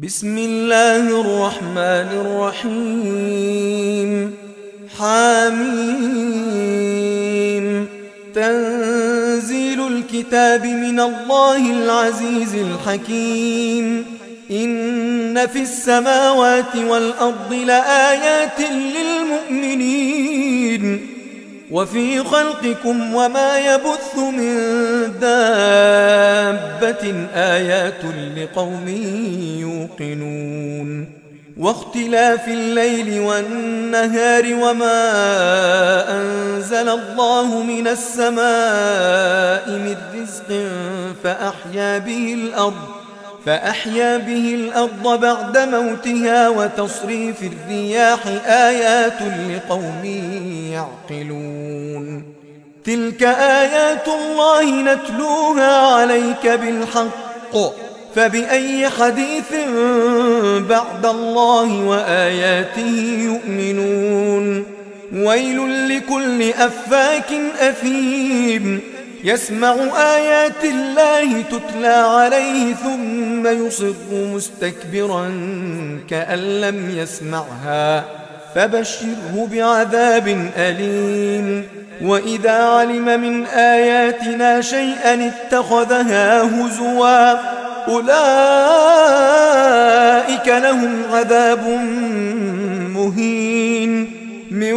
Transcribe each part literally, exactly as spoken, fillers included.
بسم الله الرحمن الرحيم. حميم. تنزيل الكتاب من الله العزيز الحكيم. إن في السماوات والأرض لآيات للمؤمنين وفي خلقكم وما يبث من دابة آيات لقوم يوقنون. واختلاف الليل والنهار وما أنزل الله من السماء من رزق فأحيا به الأرض فأحيا به الأرض بعد موتها وتصريف الرياح آيات لقوم يعقلون. تلك آيات الله نتلوها عليك بالحق فبأي حديث بعد الله وآياته يؤمنون. ويل لكل أفاك أثيم يسمع آيات الله تتلى عليه ثم يصر مستكبرا كأن لم يسمعها فبشره بعذاب أليم. وإذا علم من آياتنا شيئا اتخذها هزوا أولئك لهم عذاب مهين من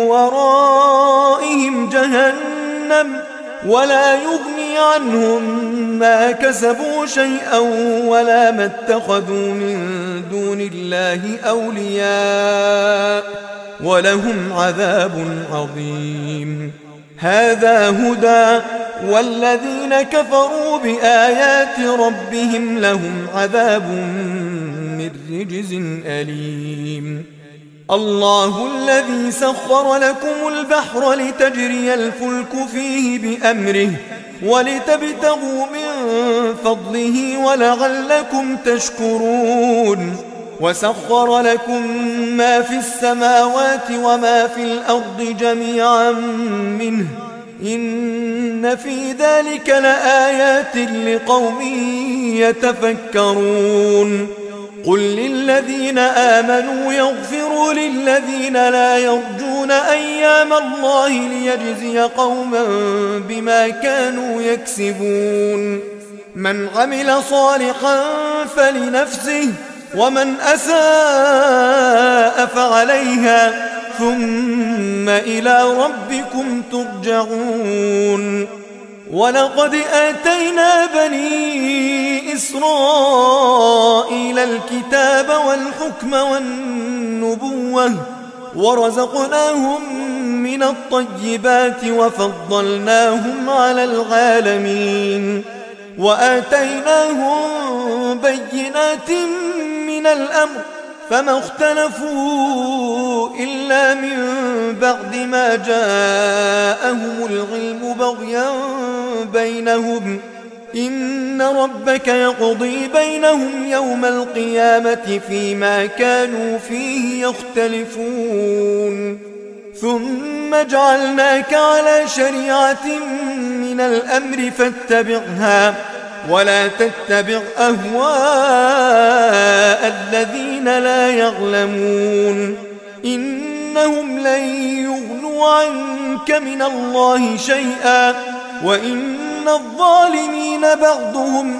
ورائهم جهنم ولا يغني عنهم ما كسبوا شيئا ولا ما اتخذوا من دون الله أولياء ولهم عذاب عظيم. هذا هدى والذين كفروا بآيات ربهم لهم عذاب من رجز أليم. الله الذي سخر لكم البحر لتجري الفلك فيه بأمره ولتبتغوا من فضله ولعلكم تشكرون. وسخر لكم ما في السماوات وما في الأرض جميعا منه إن في ذلك لآيات لقوم يتفكرون. قل للذين آمنوا يغفروا للذين لا يرجون أيام الله ليجزي قوما بما كانوا يكسبون. من عمل صالحا فلنفسه ومن أساء فعليها ثم إلى ربكم ترجعون. ولقد آتينا بني إسرائيل الكتاب والحكم والنبوة ورزقناهم من الطيبات وفضلناهم على العالمين وآتيناهم بينات من الأمر فما اختلفوا إلا من بعد ما جاءهم العلم بغيا بينهم إن ربك يقضي بينهم يوم القيامة فيما كانوا فيه يختلفون. ثم جعلناك على شريعة من الأمر فاتبعها ولا تتبع أهواء الذين لا يعلمون إنهم لن يغنوا عنك من الله شيئا وإن الظالمين بعضهم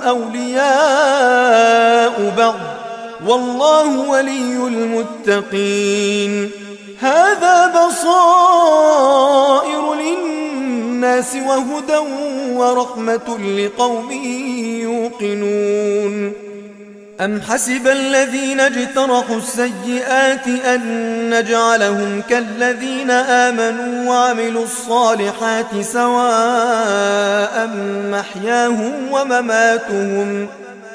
أولياء بعض والله ولي المتقين. هذا بصائر للناس وهدى ورحمة لقوم يوقنون. أم حسب الذين اجترحوا السيئات أن نجعلهم كالذين آمنوا وعملوا الصالحات سواء محياهم ومماتهم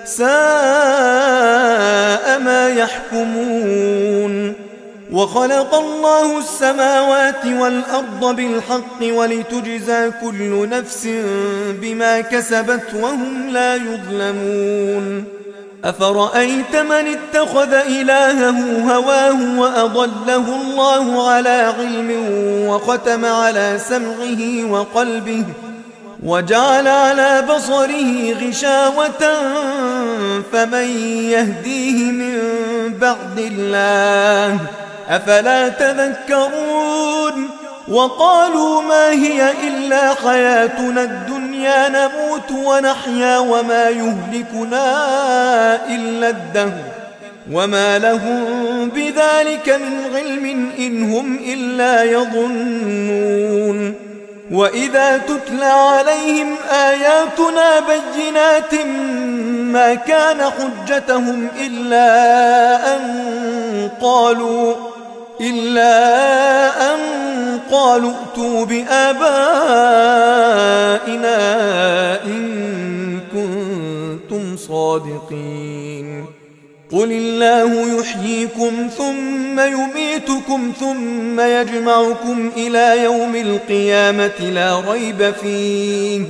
ساء ما يحكمون. وخلق الله السماوات والأرض بالحق ولتجزى كل نفس بما كسبت وهم لا يظلمون. أفرأيت من اتخذ إلهه هواه وأضله الله على علم وختم على سمعه وقلبه وجعل على بصره غشاوة فمن يهديه من بعد الله أفلا تذكرون وقالوا ما هي إلا حياتنا الدنيا نموت ونحيا وما يهلكنا إلا الدهر وما لهم بذلك من علم إن هم إلا يظنون وإذا تتلى عليهم آياتنا بينات ما كان حجتهم إلا أن قالوا إلا أن قالوا ائتوا بآبائنا إن كنتم صادقين قل الله يحييكم ثم يميتكم ثم يجمعكم إلى يوم القيامة لا ريب فيه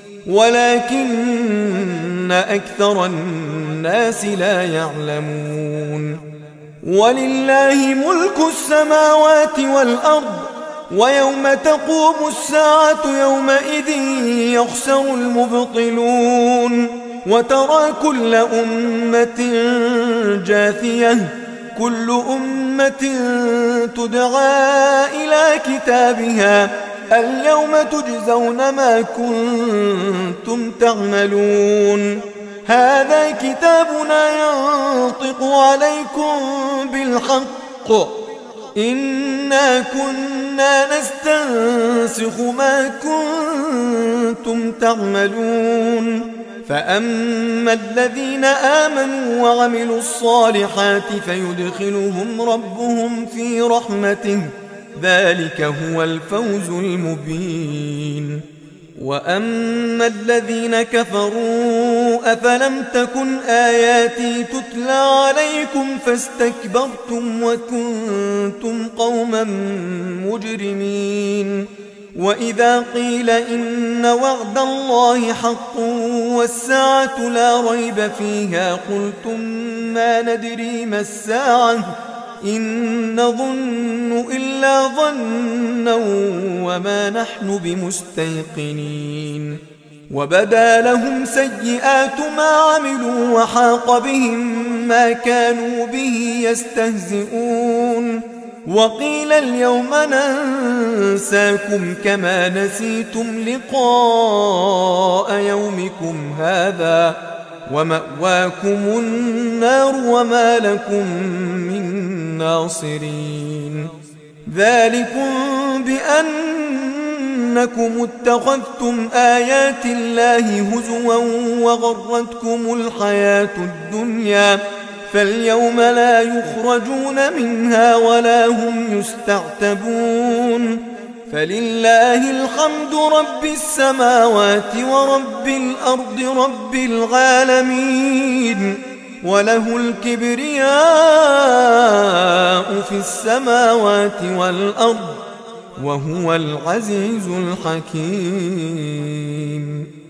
ولكن أكثر الناس لا يعلمون ولله ملك السماوات والأرض ويوم تقوم الساعة يومئذ يخسر المبطلون وترى كل أمة جاثية كل أمة تدعى إلى كتابها اليوم تجزون ما كنتم تعملون هذا كتابنا ينطق عليكم بالحق إنا كنا نستنسخ ما كنتم تعملون فأما الذين آمنوا وعملوا الصالحات فيدخلهم ربهم في رحمته ذلك هو الفوز المبين وأما الذين كفروا أفلم تكن آياتي تتلى عليكم فاستكبرتم وكنتم قوما مجرمين وإذا قيل إن وعد الله حق والساعة لا ريب فيها قلتم ما ندري ما الساعة إن نظن إلا ظنا وما نحن بمستيقنين وبدا لهم سيئات ما عملوا وحاق بهم ما كانوا به يستهزئون وقيل اليوم ننساكم كما نسيتم لقاء يومكم هذا ومأواكم النار وما لكم من ناصرين ذلكم بأنكم اتخذتم آيات الله هزوا وغرتكم الحياة الدنيا فاليوم لا يخرجون منها ولا هم يستعتبون فلله الحمد رب السماوات ورب الأرض رب العالمين وله الكبرياء في السماوات والأرض وهو العزيز الحكيم